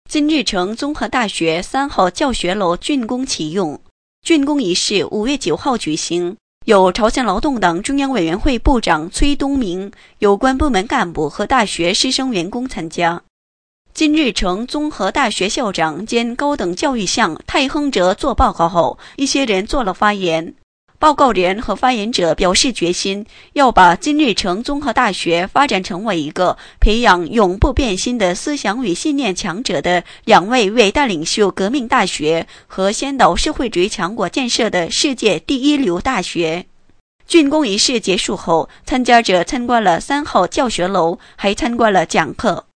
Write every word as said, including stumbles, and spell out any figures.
金日成综合大学三号教学楼竣工启用。竣工仪式五月九号举行，有朝鲜劳动党中央委员会部长崔东明、有关部门干部和大学师生员工参加。金日成综合大学校长兼高等教育相太亨哲做报告后，一些人做了发言。报告人和发言者表示决心，要把金日成综合大学发展成为一个培养永不变心的思想与信念强者的两位伟大领袖革命大学和先导社会主义强国建设的世界第一流大学。竣工仪式结束后，参加者参观了三号教学楼，还参观了讲课。